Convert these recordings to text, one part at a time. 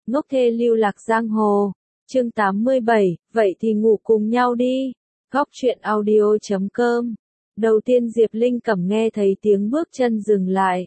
Ngốc thê lưu lạc giang hồ. Chương 87, vậy thì ngủ cùng nhau đi. Góc truyện audio.com. Đầu tiên Diệp Linh Cẩm nghe thấy tiếng bước chân dừng lại.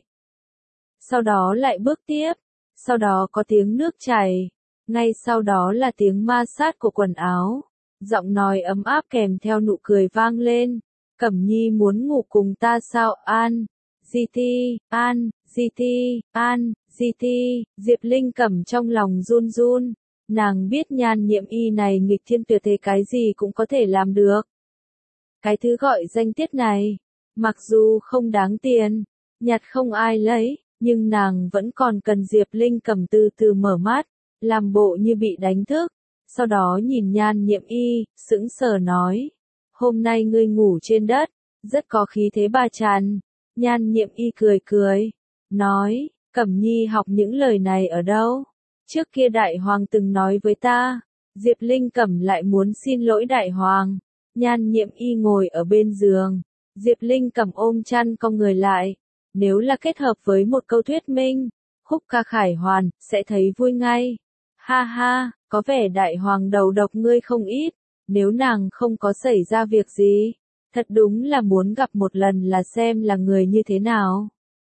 Sau đó lại bước tiếp. Sau đó có tiếng nước chảy. Ngay sau đó là tiếng ma sát của quần áo. Giọng nói ấm áp kèm theo nụ cười vang lên. Cẩm Nhi muốn ngủ cùng ta sao? An, GT, An, GT, An, GT. Diệp Linh Cẩm trong lòng run run. Nàng biết Nhan Nhiệm Y này nghịch thiên tuyệt thế, cái gì cũng có thể làm được. Cái thứ gọi danh tiết này, mặc dù không đáng tiền, nhặt không ai lấy, nhưng nàng vẫn còn cần. Diệp Linh Cẩm từ từ mở mắt, làm bộ như bị đánh thức, sau đó nhìn Nhan Nhiệm Y, sững sờ nói, hôm nay ngươi ngủ trên đất, rất có khí thế bà Trần. Nhan Nhiệm Y cười cười, nói, Cẩm Nhi học những lời này ở đâu? Trước kia Đại Hoàng từng nói với ta. Diệp Linh Cẩm lại muốn xin lỗi Đại Hoàng. Nhan Nhiệm Y ngồi ở bên giường. Diệp Linh Cẩm ôm chăn cong người lại. Nếu là kết hợp với một câu thuyết minh, khúc ca khải hoàn, sẽ thấy vui ngay. Ha ha, có vẻ Đại Hoàng đầu độc ngươi không ít. Nếu nàng không có xảy ra việc gì, thật đúng là muốn gặp một lần là xem là người như thế nào.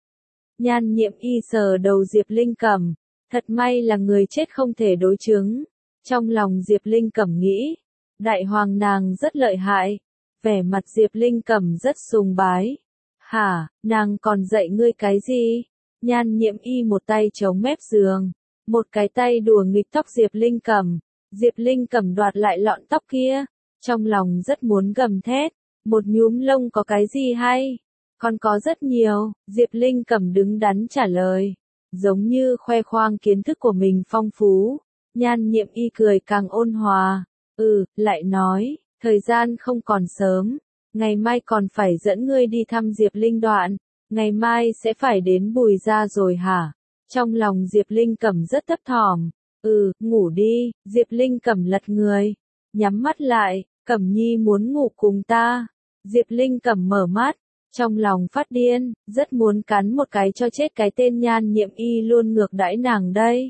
Nhan Nhiệm Y sờ đầu Diệp Linh Cẩm. Thật may là người chết không thể đối chứng. Trong lòng Diệp Linh Cẩm nghĩ, Đại Hoàng nàng rất lợi hại. Vẻ mặt Diệp Linh Cẩm rất sùng bái. Hả, nàng còn dạy ngươi cái gì? Nhan Nhiệm Y một tay chống mép giường, một cái tay đùa nghịch tóc Diệp Linh Cẩm. Diệp Linh Cẩm đoạt lại lọn tóc kia, trong lòng rất muốn gầm thét. Một nhúm lông có cái gì hay? Còn có rất nhiều. Diệp Linh Cẩm đứng đắn trả lời, giống như khoe khoang kiến thức của mình phong phú. Nhan Nhiệm Y cười càng ôn hòa. Lại nói, thời gian không còn sớm. Ngày mai còn phải dẫn ngươi đi thăm Diệp Linh Đoạn. Ngày mai sẽ phải đến Bùi Gia rồi hả? Trong lòng Diệp Linh Cẩm rất thấp thỏm. Ngủ đi. Diệp Linh Cẩm lật người, nhắm mắt lại. Cẩm Nhi muốn ngủ cùng ta. Diệp Linh Cẩm mở mắt, trong lòng phát điên, rất muốn cắn một cái cho chết cái tên Nhan Nhiệm Y luôn ngược đãi nàng đây.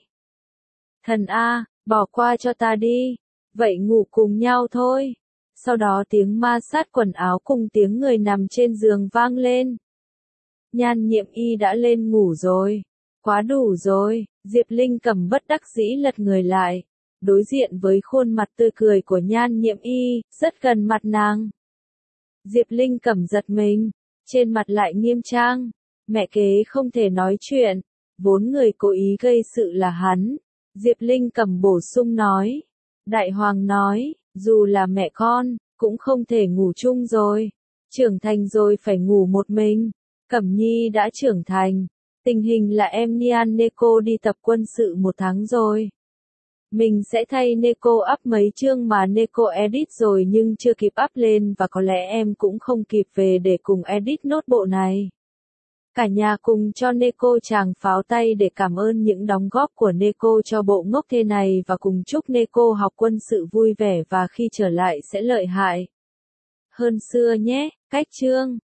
Thần A, bỏ qua cho ta đi. Vậy ngủ cùng nhau thôi. Sau đó tiếng ma sát quần áo cùng tiếng người nằm trên giường vang lên. Nhan Nhiệm Y đã lên ngủ rồi. Quá đủ rồi. Diệp Linh Cẩm bất đắc dĩ lật người lại, đối diện với khuôn mặt tươi cười của Nhan Nhiệm Y, rất gần mặt nàng. Diệp Linh Cẩm giật mình, trên mặt lại nghiêm trang. Mẹ kế không thể nói chuyện, vốn người cố ý gây sự là hắn. Diệp Linh Cẩm bổ sung nói. Đại Hoàng nói, dù là mẹ con, cũng không thể ngủ chung rồi. Trưởng thành rồi phải ngủ một mình. Cẩm Nhi đã trưởng thành. Tình hình là em Nhan Neko đi tập quân sự 1 tháng rồi. Mình sẽ thay Neko up mấy chương mà Neko edit rồi nhưng chưa kịp up lên và có lẽ em cũng không kịp về để cùng edit nốt bộ này. Cả nhà cùng cho Neko tràng pháo tay để cảm ơn những đóng góp của Neko cho bộ ngốc thê này và cùng chúc Neko học quân sự vui vẻ và khi trở lại sẽ lợi hại hơn xưa nhé. Cách chương